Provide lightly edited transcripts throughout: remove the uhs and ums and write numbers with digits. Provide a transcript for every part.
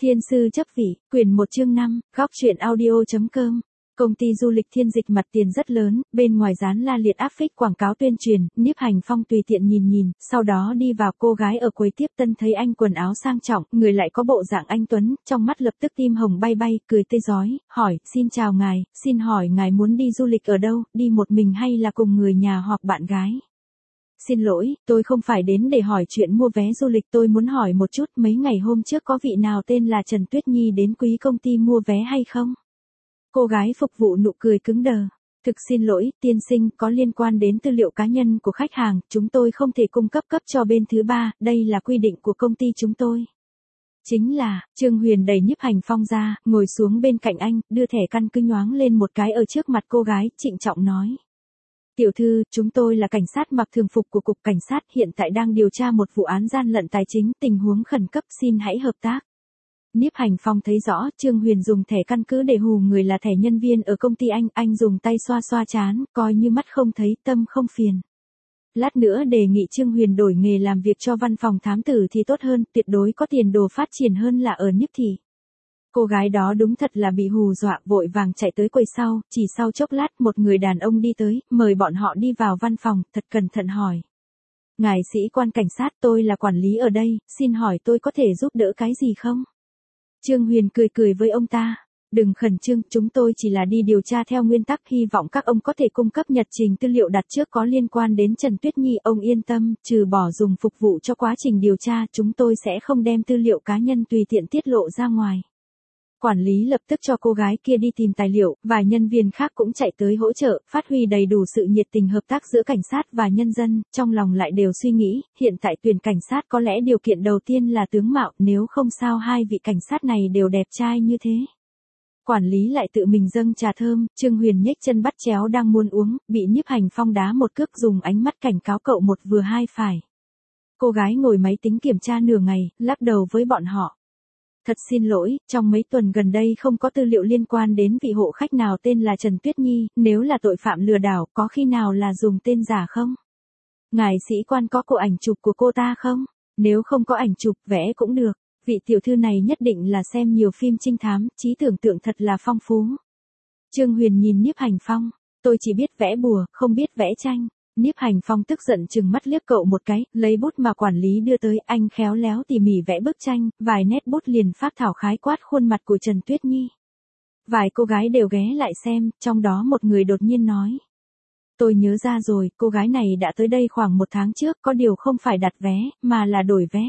Thiên sư chấp vị, quyển 1 chương 5, góc truyện audio.com. Công ty du lịch Thiên Dịch mặt tiền rất lớn, bên ngoài dán la liệt áp phích quảng cáo tuyên truyền, Nhiếp Hành Phong tùy tiện nhìn, sau đó đi vào. Cô gái ở quầy tiếp tân thấy anh quần áo sang trọng, người lại có bộ dạng anh tuấn, trong mắt lập tức tim hồng bay bay, cười tươi rói, hỏi, xin chào ngài, xin hỏi ngài muốn đi du lịch ở đâu, đi một mình hay là cùng người nhà hoặc bạn gái? Xin lỗi, tôi không phải đến để hỏi chuyện mua vé du lịch, tôi muốn hỏi một chút, mấy ngày hôm trước có vị nào tên là Trần Tuyết Nhi đến quý công ty mua vé hay không? Cô gái phục vụ nụ cười cứng đờ. Thực xin lỗi, tiên sinh, có liên quan đến tư liệu cá nhân của khách hàng, chúng tôi không thể cung cấp cho bên thứ ba, đây là quy định của công ty chúng tôi. Chính là, Trương Huyền đẩy Nhiếp Hành Phong ra, ngồi xuống bên cạnh anh, đưa thẻ căn cước nhoáng lên một cái ở trước mặt cô gái, trịnh trọng nói. Tiểu thư, chúng tôi là cảnh sát mặc thường phục của Cục Cảnh sát, hiện tại đang điều tra một vụ án gian lận tài chính, tình huống khẩn cấp, xin hãy hợp tác. Nhiếp Hành Phong thấy rõ, Trương Huyền dùng thẻ căn cứ để hù người là thẻ nhân viên ở công ty anh dùng tay xoa xoa trán, coi như mắt không thấy, tâm không phiền. Lát nữa đề nghị Trương Huyền đổi nghề làm việc cho văn phòng thám tử thì tốt hơn, tuyệt đối có tiền đồ phát triển hơn là ở Nhiếp thị. Cô gái đó đúng thật là bị hù dọa, vội vàng chạy tới quầy sau, chỉ sau chốc lát một người đàn ông đi tới, mời bọn họ đi vào văn phòng, thật cẩn thận hỏi. Ngài sĩ quan cảnh sát, tôi là quản lý ở đây, xin hỏi tôi có thể giúp đỡ cái gì không? Trương Huyền cười với ông ta. Đừng khẩn trương, chúng tôi chỉ là đi điều tra theo nguyên tắc, hy vọng các ông có thể cung cấp nhật trình tư liệu đặt trước có liên quan đến Trần Tuyết Nhi, ông yên tâm, trừ bỏ dùng phục vụ cho quá trình điều tra, chúng tôi sẽ không đem tư liệu cá nhân tùy tiện tiết lộ ra ngoài. Quản lý lập tức cho cô gái kia đi tìm tài liệu, vài nhân viên khác cũng chạy tới hỗ trợ, phát huy đầy đủ sự nhiệt tình hợp tác giữa cảnh sát và nhân dân, trong lòng lại đều suy nghĩ, hiện tại tuyển cảnh sát có lẽ điều kiện đầu tiên là tướng mạo, nếu không sao hai vị cảnh sát này đều đẹp trai như thế. Quản lý lại tự mình dâng trà thơm, Trương Huyền nhếch chân bắt chéo đang muốn uống, bị Nhiếp Hành Phong đá một cước dùng ánh mắt cảnh cáo cậu một vừa hai phải. Cô gái ngồi máy tính kiểm tra nửa ngày, lắc đầu với bọn họ. Thật xin lỗi, trong mấy tuần gần đây không có tư liệu liên quan đến vị hộ khách nào tên là Trần Tuyết Nhi, nếu là tội phạm lừa đảo, có khi nào là dùng tên giả không? Ngài sĩ quan có cô ảnh chụp của cô ta không? Nếu không có ảnh chụp, vẽ cũng được. Vị tiểu thư này nhất định là xem nhiều phim trinh thám, trí tưởng tượng thật là phong phú. Trương Huyền nhìn Nhiếp Hành Phong, tôi chỉ biết vẽ bùa, không biết vẽ tranh. Nhiếp Hành Phong tức giận chừng mắt liếc cậu một cái, lấy bút mà quản lý đưa tới, anh khéo léo tỉ mỉ vẽ bức tranh, vài nét bút liền phác thảo khái quát khuôn mặt của Trần Tuyết Nhi. Vài cô gái đều ghé lại xem, trong đó một người đột nhiên nói. Tôi nhớ ra rồi, cô gái này đã tới đây khoảng 1 tháng trước, có điều không phải đặt vé, mà là đổi vé.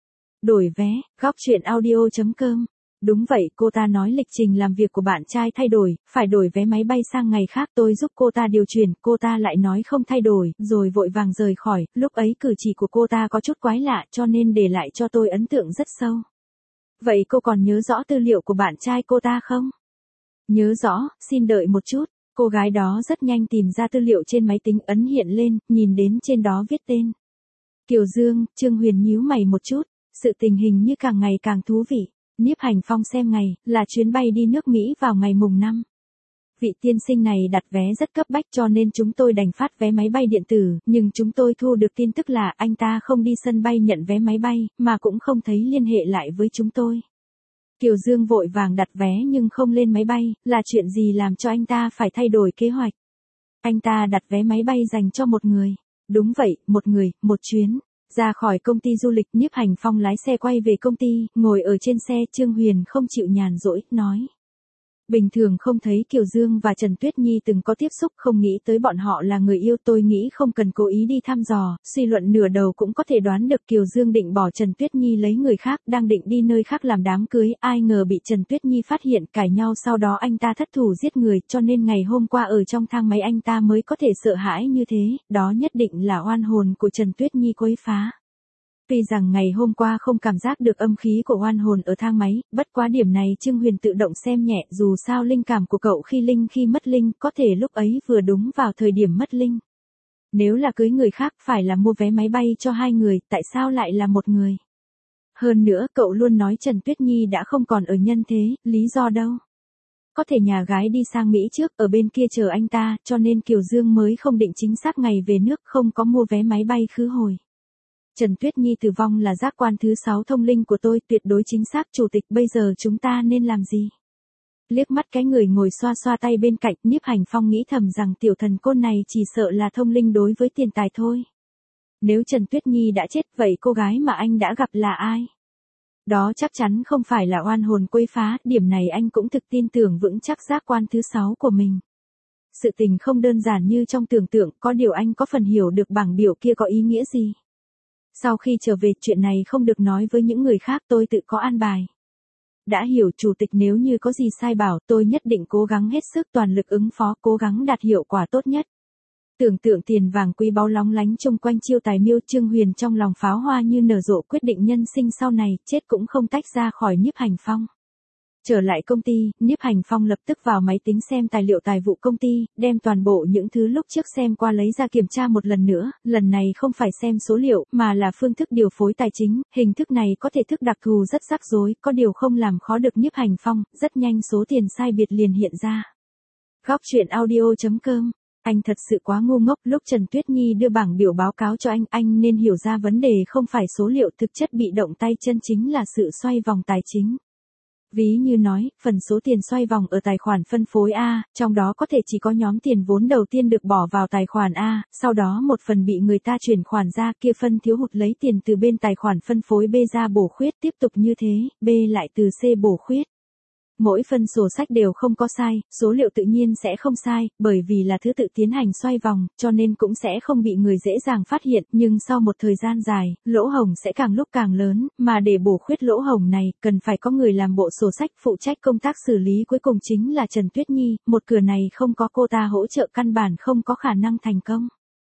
Đổi vé, góc truyện audio.com. Đúng vậy, cô ta nói lịch trình làm việc của bạn trai thay đổi, phải đổi vé máy bay sang ngày khác, tôi giúp cô ta điều chuyển, cô ta lại nói không thay đổi, rồi vội vàng rời khỏi, lúc ấy cử chỉ của cô ta có chút quái lạ cho nên để lại cho tôi ấn tượng rất sâu. Vậy cô còn nhớ rõ tư liệu của bạn trai cô ta không? Nhớ rõ, xin đợi một chút, cô gái đó rất nhanh tìm ra tư liệu trên máy tính, ấn hiện lên, nhìn đến trên đó viết tên. Kiều Dương. Trương Huyền nhíu mày một chút, sự tình hình như càng ngày càng thú vị. Nhiếp Hành Phong xem ngày, là chuyến bay đi nước Mỹ vào ngày mùng 5. Vị tiên sinh này đặt vé rất cấp bách cho nên chúng tôi đành phát vé máy bay điện tử, nhưng chúng tôi thu được tin tức là anh ta không đi sân bay nhận vé máy bay, mà cũng không thấy liên hệ lại với chúng tôi. Kiều Dương vội vàng đặt vé nhưng không lên máy bay, là chuyện gì làm cho anh ta phải thay đổi kế hoạch? Anh ta đặt vé máy bay dành cho một người. Đúng vậy, một người, một chuyến. Ra khỏi công ty du lịch, Nhiếp Hành Phong lái xe quay về công ty, ngồi ở trên xe, Trương Huyền không chịu nhàn rỗi, nói. Bình thường không thấy Kiều Dương và Trần Tuyết Nhi từng có tiếp xúc, không nghĩ tới bọn họ là người yêu, tôi nghĩ không cần cố ý đi thăm dò, suy luận nửa đầu cũng có thể đoán được Kiều Dương định bỏ Trần Tuyết Nhi lấy người khác, đang định đi nơi khác làm đám cưới, ai ngờ bị Trần Tuyết Nhi phát hiện, cãi nhau, sau đó anh ta thất thủ giết người, cho nên ngày hôm qua ở trong thang máy anh ta mới có thể sợ hãi như thế, đó nhất định là oan hồn của Trần Tuyết Nhi quấy phá. Tuy rằng ngày hôm qua không cảm giác được âm khí của oan hồn ở thang máy, bất quá điểm này Trương Huyền tự động xem nhẹ, dù sao linh cảm của cậu khi linh khi mất linh, có thể lúc ấy vừa đúng vào thời điểm mất linh. Nếu là cưới người khác phải là mua vé máy bay cho 2 người, tại sao lại là một người? Hơn nữa cậu luôn nói Trần Tuyết Nhi đã không còn ở nhân thế, lý do đâu? Có thể nhà gái đi sang Mỹ trước, ở bên kia chờ anh ta, cho nên Kiều Dương mới không định chính xác ngày về nước, không có mua vé máy bay khứ hồi. Trần Tuyết Nhi tử vong là giác quan thứ 6 thông linh của tôi, tuyệt đối chính xác. Chủ tịch, bây giờ chúng ta nên làm gì? Liếc mắt cái người ngồi xoa xoa tay bên cạnh, Nhiếp Hành Phong nghĩ thầm rằng tiểu thần côn này chỉ sợ là thông linh đối với tiền tài thôi. Nếu Trần Tuyết Nhi đã chết, vậy cô gái mà anh đã gặp là ai? Đó chắc chắn không phải là oan hồn quấy phá, điểm này anh cũng thực tin tưởng vững chắc giác quan thứ 6 của mình. Sự tình không đơn giản như trong tưởng tượng, có điều anh có phần hiểu được bảng biểu kia có ý nghĩa gì. Sau khi trở về, chuyện này không được nói với những người khác, tôi tự có an bài. Đã hiểu chủ tịch, nếu như có gì sai bảo, tôi nhất định cố gắng hết sức toàn lực ứng phó, cố gắng đạt hiệu quả tốt nhất. Tưởng tượng tiền vàng quý báu lóng lánh chung quanh chiêu tài miêu, Trương Huyền trong lòng pháo hoa như nở rộ, quyết định nhân sinh sau này, chết cũng không tách ra khỏi Nhiếp Hành Phong. Trở lại công ty, Nhiếp Hành Phong lập tức vào máy tính xem tài liệu tài vụ công ty, đem toàn bộ những thứ lúc trước xem qua lấy ra kiểm tra một lần nữa, lần này không phải xem số liệu, mà là phương thức điều phối tài chính, hình thức này có thể thức đặc thù rất rắc rối, có điều không làm khó được Nhiếp Hành Phong, rất nhanh số tiền sai biệt liền hiện ra. Góc truyện audio.com. Anh thật sự quá ngu ngốc, lúc Trần Tuyết Nhi đưa bảng biểu báo cáo cho anh nên hiểu ra vấn đề không phải số liệu, thực chất bị động tay chân chính là sự xoay vòng tài chính. Ví như nói, phần số tiền xoay vòng ở tài khoản phân phối A, trong đó có thể chỉ có nhóm tiền vốn đầu tiên được bỏ vào tài khoản A, sau đó một phần bị người ta chuyển khoản ra, kia phân thiếu hụt lấy tiền từ bên tài khoản phân phối B ra bổ khuyết, tiếp tục như thế, B lại từ C bổ khuyết. Mỗi phần sổ sách đều không có sai, số liệu tự nhiên sẽ không sai, bởi vì là thứ tự tiến hành xoay vòng, cho nên cũng sẽ không bị người dễ dàng phát hiện, nhưng sau một thời gian dài, lỗ hổng sẽ càng lúc càng lớn, mà để bổ khuyết lỗ hổng này, cần phải có người làm bộ sổ sách, phụ trách công tác xử lý cuối cùng chính là Trần Tuyết Nhi, một cửa này không có cô ta hỗ trợ căn bản không có khả năng thành công.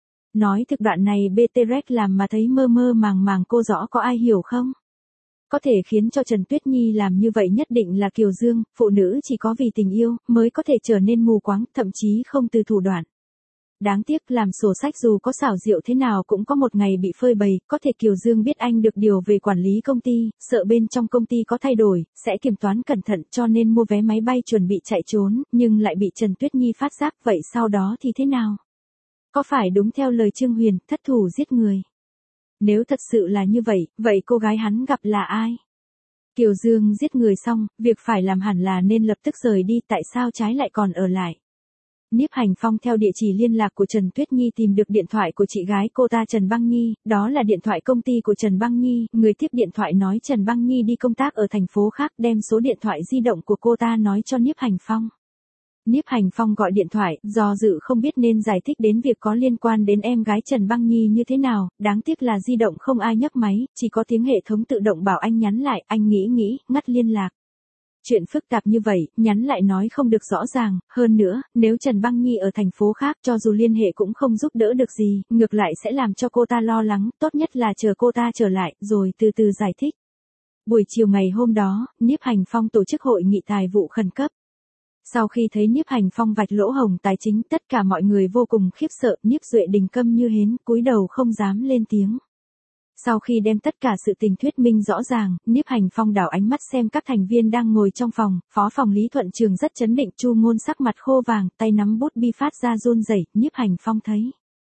Nói thực đoạn này BTREC làm mà thấy mơ mơ màng màng, cô rõ có ai hiểu không? Có thể khiến cho Trần Tuyết Nhi làm như vậy nhất định là Kiều Dương, phụ nữ chỉ có vì tình yêu, mới có thể trở nên mù quáng, thậm chí không từ thủ đoạn. Đáng tiếc làm sổ sách dù có xảo diệu thế nào cũng có một ngày bị phơi bày, có thể Kiều Dương biết anh được điều về quản lý công ty, sợ bên trong công ty có thay đổi, sẽ kiểm toán cẩn thận cho nên mua vé máy bay chuẩn bị chạy trốn, nhưng lại bị Trần Tuyết Nhi phát giác, vậy sau đó thì thế nào? Có phải đúng theo lời Trương Huyền, thất thủ giết người? Nếu thật sự là như vậy, vậy cô gái hắn gặp là ai? Kiều Dương giết người xong, việc phải làm hẳn là nên lập tức rời đi, tại sao trái lại còn ở lại? Nhiếp Hành Phong theo địa chỉ liên lạc của Trần Tuyết Nhi tìm được điện thoại của chị gái cô ta Trần Băng Nhi, đó là điện thoại công ty của Trần Băng Nhi, người tiếp điện thoại nói Trần Băng Nhi đi công tác ở thành phố khác, đem số điện thoại di động của cô ta nói cho Nhiếp Hành Phong. Nhiếp Hành Phong gọi điện thoại, do dự không biết nên giải thích đến việc có liên quan đến em gái Trần Băng Nhi như thế nào, đáng tiếc là di động không ai nhấc máy, chỉ có tiếng hệ thống tự động bảo anh nhắn lại, anh nghĩ, ngắt liên lạc. Chuyện phức tạp như vậy, nhắn lại nói không được rõ ràng, hơn nữa, nếu Trần Băng Nhi ở thành phố khác cho dù liên hệ cũng không giúp đỡ được gì, ngược lại sẽ làm cho cô ta lo lắng, tốt nhất là chờ cô ta trở lại, rồi từ từ giải thích. Buổi chiều ngày hôm đó, Nhiếp Hành Phong tổ chức hội nghị tài vụ khẩn cấp. Sau khi thấy Nhiếp Hành Phong vạch lỗ hổng tài chính, tất cả mọi người vô cùng khiếp sợ, Nhiếp Duệ Đình câm như hến, cúi đầu không dám lên tiếng. Sau khi đem tất cả sự tình thuyết minh rõ ràng, Nhiếp Hành Phong đảo ánh mắt xem các thành viên đang ngồi trong phòng, Phó phòng Lý Thuận Trường rất chấn định, Chu Ngôn sắc mặt khô vàng, tay nắm bút bi phát ra run rẩy, Nhiếp Hành Phong thấy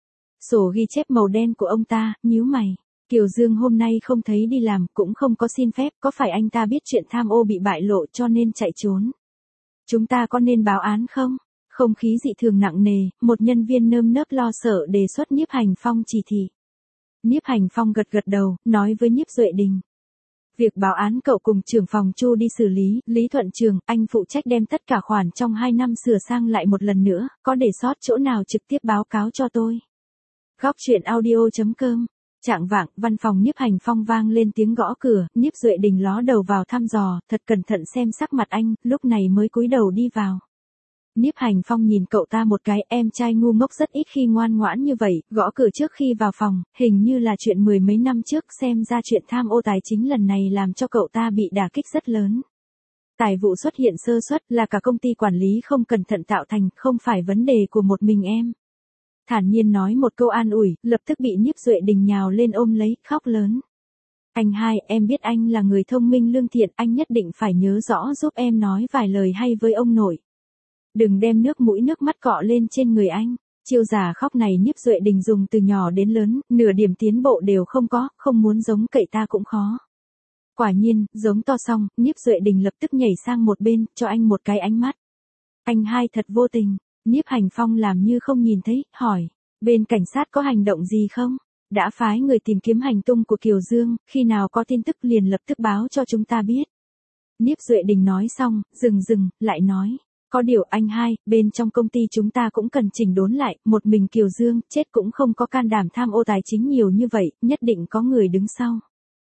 sổ ghi chép màu đen của ông ta, nhíu mày. Kiều Dương hôm nay không thấy đi làm, cũng không có xin phép, có phải anh ta biết chuyện tham ô bị bại lộ cho nên chạy trốn? Chúng ta có nên báo án không? Không khí dị thường nặng nề, một nhân viên nơm nớp lo sợ đề xuất Nhiếp Hành Phong chỉ thị. Nhiếp Hành Phong gật đầu, nói với Nhiếp Duệ Đình. Việc báo án cậu cùng trưởng phòng Chu đi xử lý, Lý Thuận Trường, anh phụ trách đem tất cả khoản trong 2 năm sửa sang lại một lần nữa, có để sót chỗ nào trực tiếp báo cáo cho tôi. Góc truyện audio.com. Chạng vạng, văn phòng Nhiếp Hành Phong vang lên tiếng gõ cửa, Nhiếp Duệ Đình ló đầu vào thăm dò, thật cẩn thận xem sắc mặt anh, lúc này mới cúi đầu đi vào. Nhiếp Hành Phong nhìn cậu ta một cái, em trai ngu ngốc rất ít khi ngoan ngoãn như vậy, gõ cửa trước khi vào phòng, hình như là chuyện 10 mấy năm trước, xem ra chuyện tham ô tài chính lần này làm cho cậu ta bị đả kích rất lớn. Tài vụ xuất hiện sơ suất là cả công ty quản lý không cẩn thận tạo thành, không phải vấn đề của một mình em. Thản nhiên nói một câu an ủi, lập tức bị Nhiếp Duệ Đình nhào lên ôm lấy, khóc lớn. Anh hai, em biết anh là người thông minh lương thiện, anh nhất định phải nhớ rõ giúp em nói vài lời hay với ông nội. Đừng đem nước mũi nước mắt cọ lên trên người anh. Chiêu giả khóc này Nhiếp Duệ Đình dùng từ nhỏ đến lớn, nửa điểm tiến bộ đều không có, không muốn giống cậy ta cũng khó. Quả nhiên, giống to xong, Nhiếp Duệ Đình lập tức nhảy sang một bên, cho anh một cái ánh mắt. Anh hai thật vô tình. Nhiếp Hành Phong làm như không nhìn thấy, hỏi. Bên cảnh sát có hành động gì không? Đã phái người tìm kiếm hành tung của Kiều Dương, khi nào có tin tức liền lập tức báo cho chúng ta biết. Nhiếp Duệ Đình nói xong, dừng, lại nói. Có điều anh hai, bên trong công ty chúng ta cũng cần chỉnh đốn lại, một mình Kiều Dương, chết cũng không có can đảm tham ô tài chính nhiều như vậy, nhất định có người đứng sau.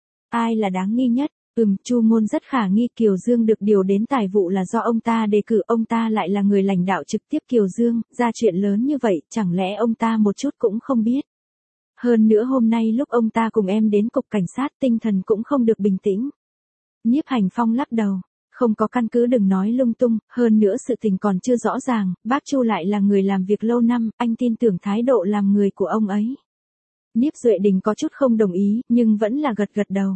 Ai là đáng nghi nhất? Chu Ngôn rất khả nghi Kiều Dương được điều đến tài vụ là do ông ta đề cử, ông ta lại là người lãnh đạo trực tiếp Kiều Dương, ra chuyện lớn như vậy, chẳng lẽ ông ta một chút cũng không biết. Hơn nữa hôm nay lúc ông ta cùng em đến cục cảnh sát tinh thần cũng không được bình tĩnh. Nhiếp Hành Phong lắc đầu, không có căn cứ đừng nói lung tung, hơn nữa sự tình còn chưa rõ ràng, bác Chu lại là người làm việc lâu năm, anh tin tưởng thái độ làm người của ông ấy. Nhiếp Duệ Đình có chút không đồng ý, nhưng vẫn là gật đầu.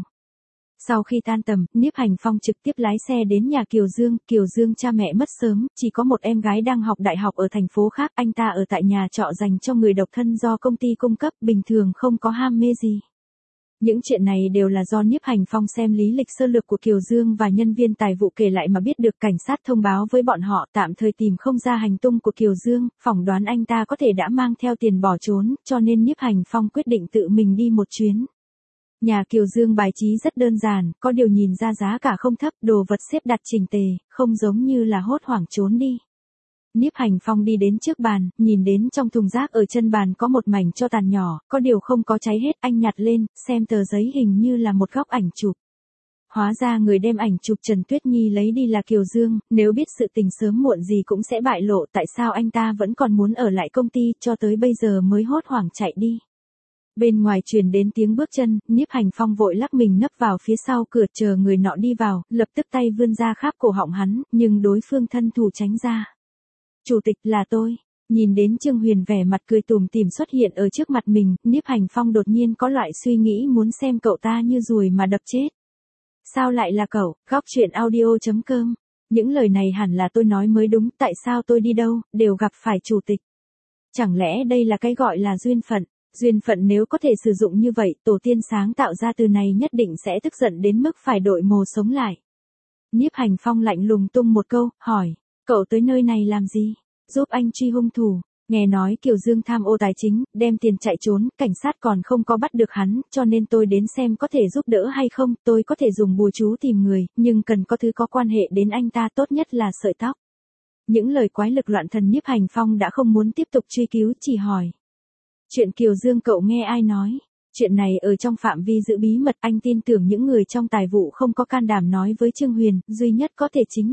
Sau khi tan tầm, Nhiếp Hành Phong trực tiếp lái xe đến nhà Kiều Dương cha mẹ mất sớm, chỉ có một em gái đang học đại học ở thành phố khác, anh ta ở tại nhà trọ dành cho người độc thân do công ty cung cấp, bình thường không có ham mê gì. Những chuyện này đều là do Nhiếp Hành Phong xem lý lịch sơ lược của Kiều Dương và nhân viên tài vụ kể lại mà biết được, cảnh sát thông báo với bọn họ tạm thời tìm không ra hành tung của Kiều Dương, phỏng đoán anh ta có thể đã mang theo tiền bỏ trốn, cho nên Nhiếp Hành Phong quyết định tự mình đi một chuyến. Nhà Kiều Dương bài trí rất đơn giản, có điều nhìn ra giá cả không thấp, đồ vật xếp đặt chỉnh tề, không giống như là hốt hoảng trốn đi. Nhiếp Hành Phong đi đến trước bàn, nhìn đến trong thùng rác ở chân bàn có một mảnh tro tàn nhỏ, có điều không có cháy hết, anh nhặt lên, xem tờ giấy hình như là một góc ảnh chụp. Hóa ra người đem ảnh chụp Trần Tuyết Nhi lấy đi là Kiều Dương, nếu biết sự tình sớm muộn gì cũng sẽ bại lộ, tại sao anh ta vẫn còn muốn ở lại công ty cho tới bây giờ mới hốt hoảng chạy đi. Bên ngoài truyền đến tiếng bước chân, Nhiếp Hành Phong vội lắc mình nấp vào phía sau cửa chờ người nọ đi vào, lập tức tay vươn ra kháp cổ họng hắn, nhưng đối phương thân thủ tránh ra. Chủ tịch là tôi. Nhìn đến Trương Huyền vẻ mặt cười tủm tỉm xuất hiện ở trước mặt mình, Nhiếp Hành Phong đột nhiên có loại suy nghĩ muốn xem cậu ta như ruồi mà đập chết. Sao lại là cậu? Góc truyện audio.com. Những lời này hẳn là tôi nói mới đúng, tại sao tôi đi đâu, đều gặp phải chủ tịch. Chẳng lẽ đây là cái gọi là duyên phận? Duyên phận nếu có thể sử dụng như vậy, tổ tiên sáng tạo ra từ này nhất định sẽ tức giận đến mức phải đội mồ sống lại. Nhiếp Hành Phong lạnh lùng tung một câu, hỏi, cậu tới nơi này làm gì? Giúp anh truy hung thủ. Nghe nói Kiều Dương tham ô tài chính, đem tiền chạy trốn, cảnh sát còn không có bắt được hắn, cho nên tôi đến xem có thể giúp đỡ hay không, tôi có thể dùng bùa chú tìm người, nhưng cần có thứ có quan hệ đến anh ta, tốt nhất là sợi tóc. Những lời quái lực loạn thần Nhiếp Hành Phong đã không muốn tiếp tục truy cứu, chỉ hỏi. Chuyện Kiều Dương cậu nghe ai nói? Chuyện này ở trong phạm vi giữ bí mật, anh tin tưởng những người trong tài vụ không có can đảm nói với Trương Huyền, duy nhất có thể chính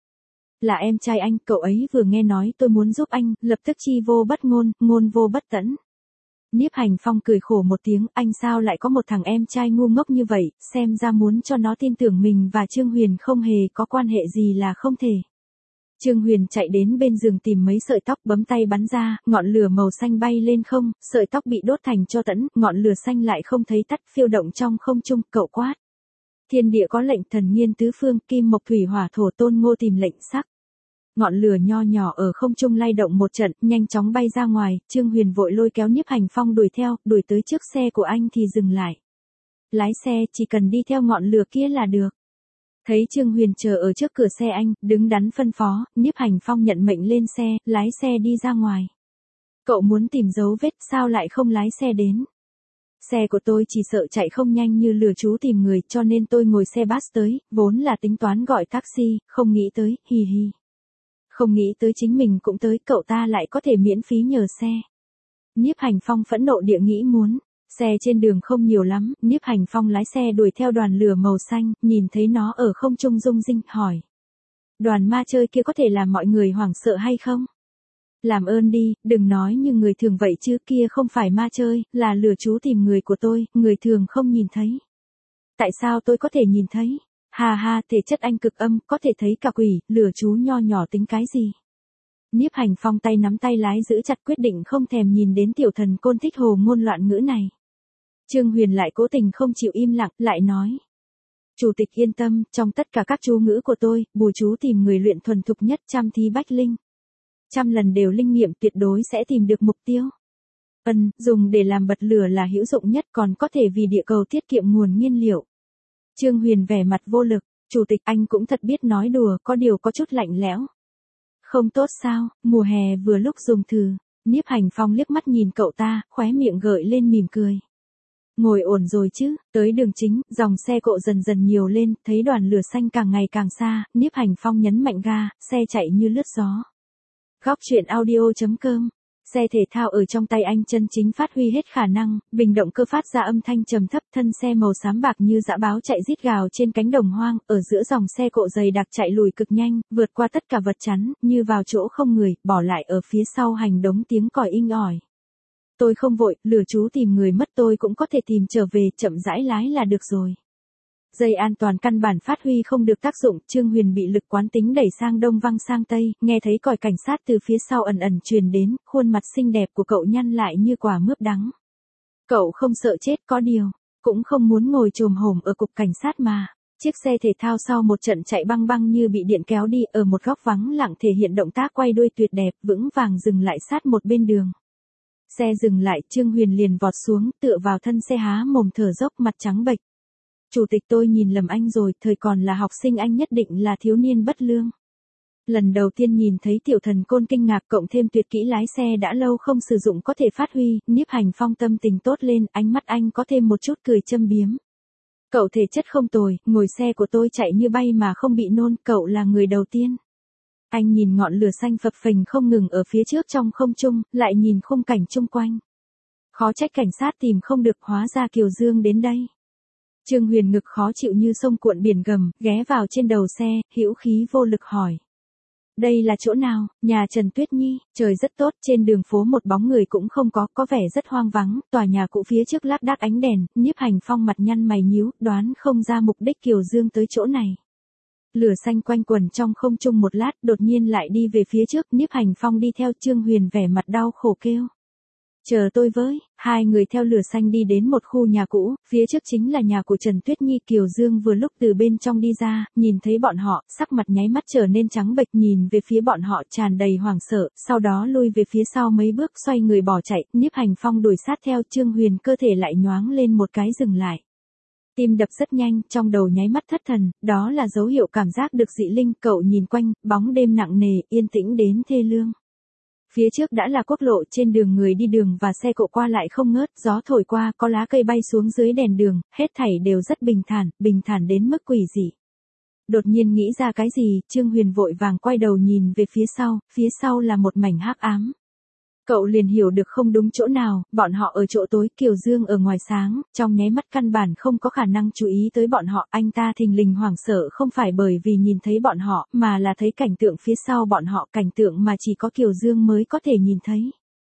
là em trai anh, cậu ấy vừa nghe nói tôi muốn giúp anh, lập tức chi vô bất ngôn, ngôn vô bất tẫn. Nhiếp Hành Phong cười khổ một tiếng, anh sao lại có một thằng em trai ngu ngốc như vậy, xem ra muốn cho nó tin tưởng mình và Trương Huyền không hề có quan hệ gì là không thể. Trương Huyền chạy đến bên giường tìm mấy sợi tóc, bấm tay bắn ra, ngọn lửa màu xanh bay lên không, sợi tóc bị đốt thành tro tẫn, ngọn lửa xanh lại không thấy tắt, phiêu động trong không trung, cậu quát. Thiên địa có lệnh, thần nghiên tứ phương, kim mộc thủy hỏa thổ, Tôn Ngô tìm lệnh sắc. Ngọn lửa nho nhỏ ở không trung lay động một trận, nhanh chóng bay ra ngoài, Trương Huyền vội lôi kéo Nhiếp Hành Phong đuổi theo, đuổi tới trước xe của anh thì dừng lại. Lái xe, chỉ cần đi theo ngọn lửa kia là được. Thấy Trương Huyền chờ ở trước cửa xe anh, đứng đắn phân phó, Nhiếp Hành Phong nhận mệnh lên xe, lái xe đi ra ngoài. Cậu muốn tìm dấu vết, sao lại không lái xe đến? Xe của tôi chỉ sợ chạy không nhanh như lừa chú tìm người, cho nên tôi ngồi xe bus tới, vốn là tính toán gọi taxi, không nghĩ tới, hì hì. Không nghĩ tới chính mình cũng tới, cậu ta lại có thể miễn phí nhờ xe. Nhiếp Hành Phong phẫn nộ địa nghĩ muốn. Xe trên đường không nhiều lắm, Nhiếp Hành Phong lái xe đuổi theo đoàn lửa màu xanh, nhìn thấy nó ở không trung rung rinh, hỏi. Đoàn ma chơi kia có thể làm mọi người hoảng sợ hay không? Làm ơn đi, đừng nói như người thường vậy chứ, kia không phải ma chơi, là lừa chú tìm người của tôi, người thường không nhìn thấy. Tại sao tôi có thể nhìn thấy? Hà ha, thể chất anh cực âm, có thể thấy cả quỷ, lừa chú nho nhỏ tính cái gì? Nhiếp Hành Phong tay nắm tay lái giữ chặt, quyết định không thèm nhìn đến tiểu thần côn thích hồ ngôn loạn ngữ này. Trương Huyền lại cố tình không chịu im lặng, lại nói. Chủ tịch yên tâm, trong tất cả các chú ngữ của tôi, bùa chú tìm người luyện thuần thục nhất, trăm thí bách linh. trăm lần đều linh nghiệm tuyệt đối sẽ tìm được mục tiêu. Dùng để làm bật lửa là hữu dụng nhất còn có thể vì địa cầu tiết kiệm nguồn nhiên liệu. Trương Huyền vẻ mặt vô lực, chủ tịch anh cũng thật biết nói đùa, có điều có chút lạnh lẽo. Không tốt sao, mùa hè vừa lúc dùng thử. Nhiếp Hành Phong liếc mắt nhìn cậu ta, khóe miệng gợi lên mỉm cười. Ngồi ổn rồi chứ, tới đường chính, dòng xe cộ dần dần nhiều lên, thấy đoàn lửa xanh càng ngày càng xa, Nhiếp Hành Phong nhấn mạnh ga, xe chạy như lướt gió. Góc truyện audio.com. Xe thể thao ở trong tay anh chân chính phát huy hết khả năng, bình động cơ phát ra âm thanh trầm thấp, thân xe màu xám bạc như dã báo chạy rít gào trên cánh đồng hoang, ở giữa dòng xe cộ dày đặc chạy lùi cực nhanh, vượt qua tất cả vật chắn, như vào chỗ không người, bỏ lại ở phía sau hành đống tiếng còi inh ỏi. Tôi không vội, lừa chú tìm người mất tôi cũng có thể tìm trở về, chậm rãi lái là được rồi. Dây an toàn căn bản phát huy không được tác dụng, Trương Huyền bị lực quán tính đẩy sang đông văng sang tây, nghe thấy còi cảnh sát từ phía sau ẩn ẩn truyền đến, khuôn mặt xinh đẹp của cậu nhăn lại như quả mướp đắng. Cậu không sợ chết có điều, cũng không muốn ngồi chồm hổm ở cục cảnh sát mà. Chiếc xe thể thao sau một trận chạy băng băng như bị điện kéo đi, ở một góc vắng lặng thể hiện động tác quay đuôi tuyệt đẹp, vững vàng dừng lại sát một bên đường. Xe dừng lại, Trương Huyền liền vọt xuống, tựa vào thân xe há mồm thở dốc, mặt trắng bệch. Chủ tịch, tôi nhìn lầm anh rồi, thời còn là học sinh anh nhất định là thiếu niên bất lương. Lần đầu tiên nhìn thấy Tiểu Thần Côn kinh ngạc, cộng thêm tuyệt kỹ lái xe đã lâu không sử dụng có thể phát huy, Nhiếp Hành Phong tâm tình tốt lên, ánh mắt anh có thêm một chút cười châm biếm. Cậu thể chất không tồi, ngồi xe của tôi chạy như bay mà không bị nôn, cậu là người đầu tiên. Anh nhìn ngọn lửa xanh phập phình không ngừng ở phía trước trong không trung, lại nhìn khung cảnh chung quanh. Khó trách cảnh sát tìm không được, hóa ra Kiều Dương đến đây. Trương Huyền ngực khó chịu như sông cuộn biển gầm, ghé vào trên đầu xe, hữu khí vô lực hỏi. Đây là chỗ nào? Nhà Trần Tuyết Nhi. Trời rất tốt, trên đường phố một bóng người cũng không có vẻ rất hoang vắng, tòa nhà cũ phía trước lác đác ánh đèn, Nhiếp Hành Phong mặt nhăn mày nhíu, đoán không ra mục đích Kiều Dương tới chỗ này. Lửa xanh quanh quần trong không trung một lát, đột nhiên lại đi về phía trước, Nhiếp Hành Phong đi theo, Trương Huyền vẻ mặt đau khổ kêu. Chờ tôi với, hai người theo lửa xanh đi đến một khu nhà cũ, phía trước chính là nhà của Trần Tuyết Nhi. Kiều Dương vừa lúc từ bên trong đi ra, nhìn thấy bọn họ, sắc mặt nháy mắt trở nên trắng bệch, nhìn về phía bọn họ tràn đầy hoảng sợ, sau đó lui về phía sau mấy bước, xoay người bỏ chạy, Nhiếp Hành Phong đuổi sát theo, Trương Huyền cơ thể lại nhoáng lên một cái dừng lại. Tim đập rất nhanh, trong đầu nháy mắt thất thần, đó là dấu hiệu cảm giác được dị linh, cậu nhìn quanh, bóng đêm nặng nề, yên tĩnh đến thê lương. Phía trước đã là quốc lộ, trên đường người đi đường và xe cộ qua lại không ngớt, gió thổi qua, có lá cây bay xuống dưới đèn đường, hết thảy đều rất bình thản đến mức quỷ dị. Đột nhiên nghĩ ra cái gì, Trương Huyền vội vàng quay đầu nhìn về phía sau là một mảnh hắc ám. Cậu liền hiểu được không đúng chỗ nào, bọn họ ở chỗ tối, Kiều Dương ở ngoài sáng, trong nháy mắt căn bản không có khả năng chú ý tới bọn họ, anh ta thình lình hoảng sợ không phải bởi vì nhìn thấy bọn họ, mà là thấy cảnh tượng phía sau bọn họ, cảnh tượng mà chỉ có Kiều Dương mới có thể nhìn thấy.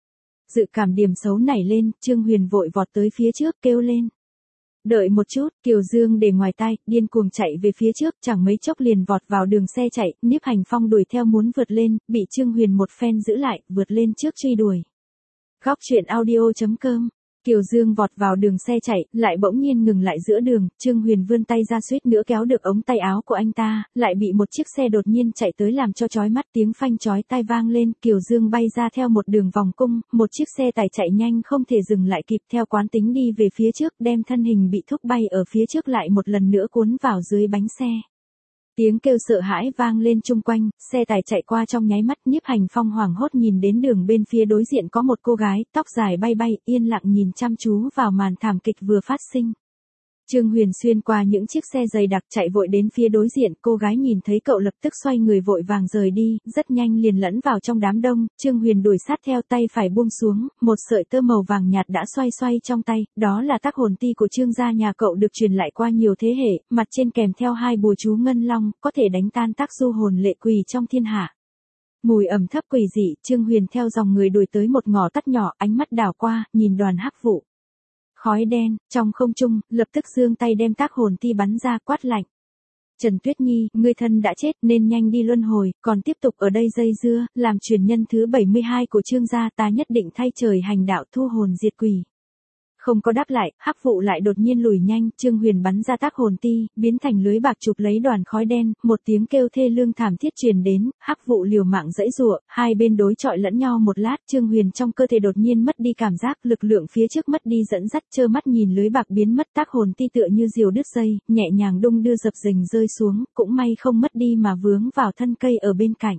Dự cảm điểm xấu nảy lên, Trương Huyền vội vọt tới phía trước kêu lên. Đợi một chút, Kiều Dương để ngoài tai, điên cuồng chạy về phía trước, chẳng mấy chốc liền vọt vào đường xe chạy, Nhiếp Hành Phong đuổi theo muốn vượt lên, bị Trương Huyền một phen giữ lại, vượt lên trước truy đuổi. Góc truyện audio.com. Kiều Dương vọt vào đường xe chạy, lại bỗng nhiên ngừng lại giữa đường, Trương Huyền vươn tay ra suýt nữa kéo được ống tay áo của anh ta, lại bị một chiếc xe đột nhiên chạy tới làm cho chói mắt, tiếng phanh chói tai vang lên, Kiều Dương bay ra theo một đường vòng cung, một chiếc xe tải chạy nhanh không thể dừng lại kịp, theo quán tính đi về phía trước, đem thân hình bị thúc bay ở phía trước lại một lần nữa cuốn vào dưới bánh xe. Tiếng kêu sợ hãi vang lên chung quanh, xe tải chạy qua trong nháy mắt, Nhiếp Hành Phong hoảng hốt nhìn đến đường bên phía đối diện có một cô gái, tóc dài bay bay, yên lặng nhìn chăm chú vào màn thảm kịch vừa phát sinh. Trương Huyền xuyên qua những chiếc xe dày đặc chạy vội đến phía đối diện, cô gái nhìn thấy cậu lập tức xoay người vội vàng rời đi, rất nhanh liền lẫn vào trong đám đông, Trương Huyền đuổi sát theo, tay phải buông xuống, một sợi tơ màu vàng nhạt đã xoay trong tay, đó là tác hồn ti của Trương gia nhà cậu được truyền lại qua nhiều thế hệ, mặt trên kèm theo 2 bùa chú ngân long, có thể đánh tan tác du hồn lệ quỷ trong thiên hạ. Mùi ẩm thấp quỷ dị, Trương Huyền theo dòng người đuổi tới một ngõ tắt nhỏ, ánh mắt đảo qua, nhìn đoàn hắc vụ. Khói đen, trong không trung, lập tức giương tay đem tác hồn ti bắn ra, quát lạnh. Trần Tuyết Nhi, ngươi thân đã chết nên nhanh đi luân hồi, còn tiếp tục ở đây dây dưa, làm truyền nhân thứ 72 của Trương gia, ta nhất định thay trời hành đạo thu hồn diệt quỷ. Không có đáp lại, hắc vụ lại đột nhiên lùi nhanh, Trương Huyền bắn ra tác hồn ti, biến thành lưới bạc chụp lấy đoàn khói đen, một tiếng kêu thê lương thảm thiết truyền đến, hắc vụ liều mạng giãy giụa, hai bên đối chọi lẫn nhau một lát, Trương Huyền trong cơ thể đột nhiên mất đi cảm giác, lực lượng phía trước mất đi dẫn dắt, trơ mắt nhìn lưới bạc biến mất, tác hồn ti tựa như diều đứt dây, nhẹ nhàng đung đưa dập dềnh rơi xuống, cũng may không mất đi mà vướng vào thân cây ở bên cạnh.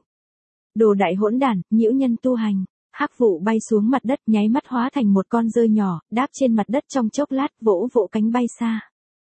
Đồ đại hỗn đản, nhiễu nhân tu hành. Hắc vụ bay xuống mặt đất, nháy mắt hóa thành một con dơi nhỏ, đáp trên mặt đất trong chốc lát, vỗ vỗ cánh bay xa.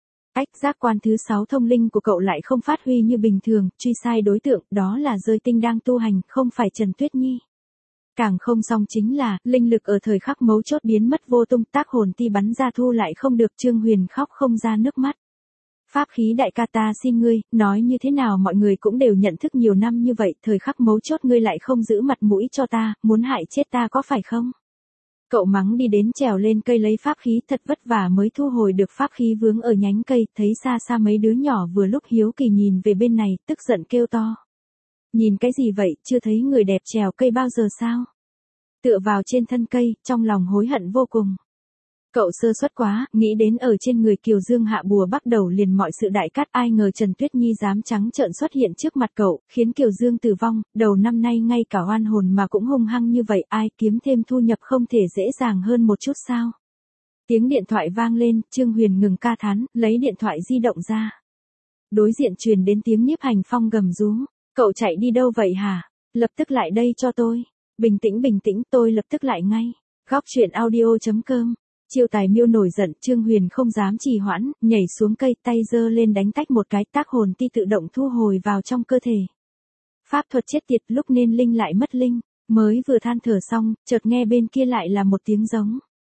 Giác quan thứ 6 thông linh của cậu lại không phát huy như bình thường, truy sai đối tượng, đó là dơi tinh đang tu hành, không phải Trần Tuyết Nhi. Càng không xong chính là, linh lực ở thời khắc mấu chốt biến mất vô tung, tác hồn ti bắn ra thu lại không được, Trương Huyền khóc không ra nước mắt. Pháp khí đại ca ta xin ngươi, nói như thế nào mọi người cũng đều nhận thức nhiều năm như vậy, thời khắc mấu chốt ngươi lại không giữ mặt mũi cho ta, muốn hại chết ta có phải không? Cậu mắng đi đến trèo lên cây lấy pháp khí, thật vất vả mới thu hồi được pháp khí vướng ở nhánh cây, thấy xa xa mấy đứa nhỏ vừa lúc hiếu kỳ nhìn về bên này, tức giận kêu to. Nhìn cái gì vậy, chưa thấy người đẹp trèo cây bao giờ sao? Tựa vào trên thân cây, trong lòng hối hận vô cùng. Cậu sơ suất quá, nghĩ đến ở trên người Kiều Dương hạ bùa bắt đầu liền mọi sự đại cát, ai ngờ Trần Tuyết Nhi dám trắng trợn xuất hiện trước mặt cậu, khiến Kiều Dương tử vong, đầu năm nay ngay cả oan hồn mà cũng hung hăng như vậy, ai kiếm thêm thu nhập không thể dễ dàng hơn một chút sao? Tiếng điện thoại vang lên, Trương Huyền ngừng ca thán, lấy điện thoại di động ra. Đối diện truyền đến tiếng Nhiếp Hành Phong gầm rú, cậu chạy đi đâu vậy hả? Lập tức lại đây cho tôi. Bình tĩnh, tôi lập tức lại ngay. Góc truyện audio.com. Chiêu tài miêu nổi giận, Trương Huyền không dám trì hoãn, nhảy xuống cây, tay giơ lên đánh tách một cái, tác hồn ti tự động thu hồi vào trong cơ thể. Pháp thuật chết tiệt, lúc nên linh lại mất linh, mới vừa than thở xong, chợt nghe bên kia lại là một tiếng giống.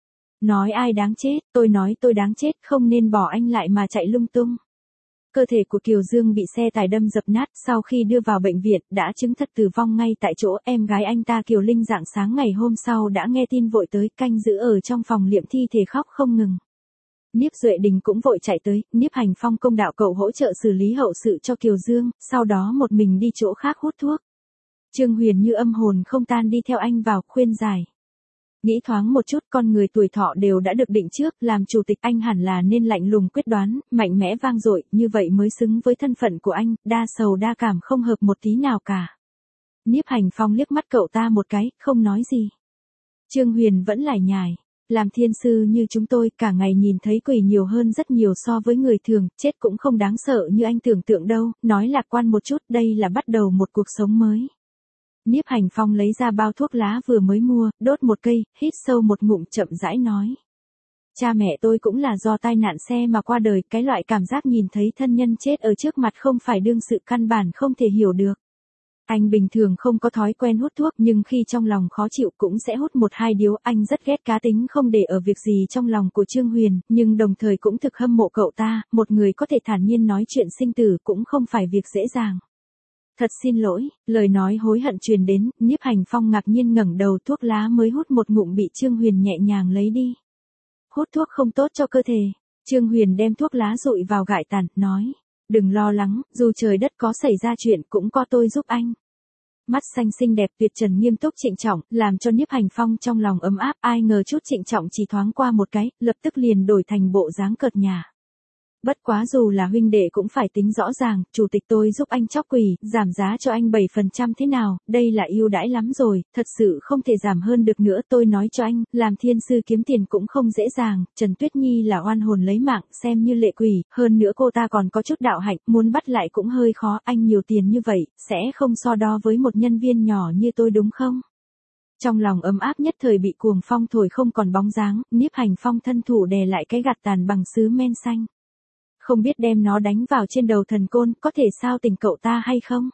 Nói ai đáng chết, tôi nói tôi đáng chết, không nên bỏ anh lại mà chạy lung tung. Cơ thể của Kiều Dương bị xe tải đâm dập nát, sau khi đưa vào bệnh viện, đã chứng thật tử vong ngay tại chỗ. Em gái anh ta Kiều Linh rạng sáng ngày hôm sau đã nghe tin vội tới, canh giữ ở trong phòng liệm thi thể khóc không ngừng. Niếp Duệ Đình cũng vội chạy tới, Niếp Hành Phong công đạo cậu hỗ trợ xử lý hậu sự cho Kiều Dương, sau đó một mình đi chỗ khác hút thuốc. Trương Huyền như âm hồn không tan đi theo anh vào, khuyên giải. Nghĩ thoáng một chút, con người tuổi thọ đều đã được định trước, làm chủ tịch anh hẳn là nên lạnh lùng quyết đoán, mạnh mẽ vang dội, như vậy mới xứng với thân phận của anh, đa sầu đa cảm không hợp một tí nào cả. Niếp Hành Phong liếc mắt cậu ta một cái, không nói gì. Trương Huyền vẫn lải nhải, làm thiên sư như chúng tôi, cả ngày nhìn thấy quỷ nhiều hơn rất nhiều so với người thường, chết cũng không đáng sợ như anh tưởng tượng đâu, nói lạc quan một chút, đây là bắt đầu một cuộc sống mới. Niếp Hành Phong lấy ra bao thuốc lá vừa mới mua, đốt một cây, hít sâu một ngụm chậm rãi nói. Cha mẹ tôi cũng là do tai nạn xe mà qua đời, cái loại cảm giác nhìn thấy thân nhân chết ở trước mặt không phải đương sự căn bản không thể hiểu được. Anh bình thường không có thói quen hút thuốc nhưng khi trong lòng khó chịu cũng sẽ hút một hai điếu. Anh rất ghét cá tính không để ở việc gì trong lòng của Trương Huyền, nhưng đồng thời cũng thực hâm mộ cậu ta, một người có thể thản nhiên nói chuyện sinh tử cũng không phải việc dễ dàng. Thật xin lỗi, lời nói hối hận truyền đến, Niếp Hành Phong ngạc nhiên ngẩng đầu, thuốc lá mới hút một ngụm bị Trương Huyền nhẹ nhàng lấy đi. Hút thuốc không tốt cho cơ thể. Trương Huyền đem thuốc lá dụi vào gại tàn, nói. Đừng lo lắng, dù trời đất có xảy ra chuyện cũng có tôi giúp anh. Mắt xanh xinh đẹp tuyệt trần nghiêm túc trịnh trọng, làm cho Niếp Hành Phong trong lòng ấm áp, ai ngờ chút trịnh trọng chỉ thoáng qua một cái, lập tức liền đổi thành bộ dáng cợt nhả. Bất quá dù là huynh đệ cũng phải tính rõ ràng, chủ tịch tôi giúp anh chóc quỷ, giảm giá cho anh 7% thế nào, đây là ưu đãi lắm rồi, thật sự không thể giảm hơn được nữa. Tôi nói cho anh, làm thiên sư kiếm tiền cũng không dễ dàng, Trần Tuyết Nhi là oan hồn lấy mạng, xem như lệ quỷ, hơn nữa cô ta còn có chút đạo hạnh, muốn bắt lại cũng hơi khó, anh nhiều tiền như vậy, sẽ không so đo với một nhân viên nhỏ như tôi đúng không? Trong lòng ấm áp nhất thời bị cuồng phong thổi không còn bóng dáng, Niếp Hành Phong thân thủ đè lại cái gạt tàn bằng sứ men xanh. Không biết đem nó đánh vào trên đầu thần côn, có thể sao tình cậu ta hay không?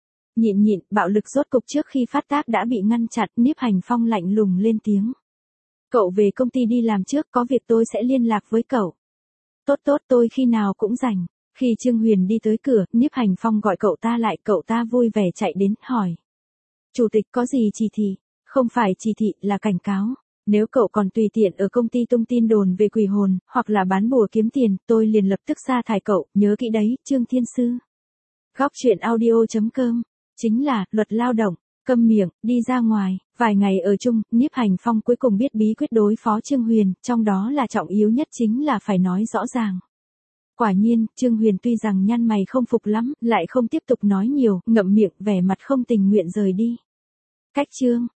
Nhịn, bạo lực rốt cục trước khi phát tác đã bị ngăn chặn, Niếp Hành Phong lạnh lùng lên tiếng. Cậu về công ty đi làm trước, có việc tôi sẽ liên lạc với cậu. Tốt, tôi khi nào cũng rảnh. Khi Trương Huyền đi tới cửa, Niếp Hành Phong gọi cậu ta lại, cậu ta vui vẻ chạy đến, hỏi. Chủ tịch có gì chỉ thị? Không phải chỉ thị, là cảnh cáo. Nếu cậu còn tùy tiện ở công ty tung tin đồn về quỷ hồn, hoặc là bán bùa kiếm tiền, tôi liền lập tức sa thải cậu, nhớ kỹ đấy, Trương Thiên Sư. Góc truyện audio.com, chính là, luật lao động, câm miệng, đi ra ngoài. Vài ngày ở chung, Nhiếp Hành Phong cuối cùng biết bí quyết đối phó Trương Huyền, trong đó là trọng yếu nhất chính là phải nói rõ ràng. Quả nhiên, Trương Huyền tuy rằng nhăn mày không phục lắm, lại không tiếp tục nói nhiều, ngậm miệng, vẻ mặt không tình nguyện rời đi. Cách Trương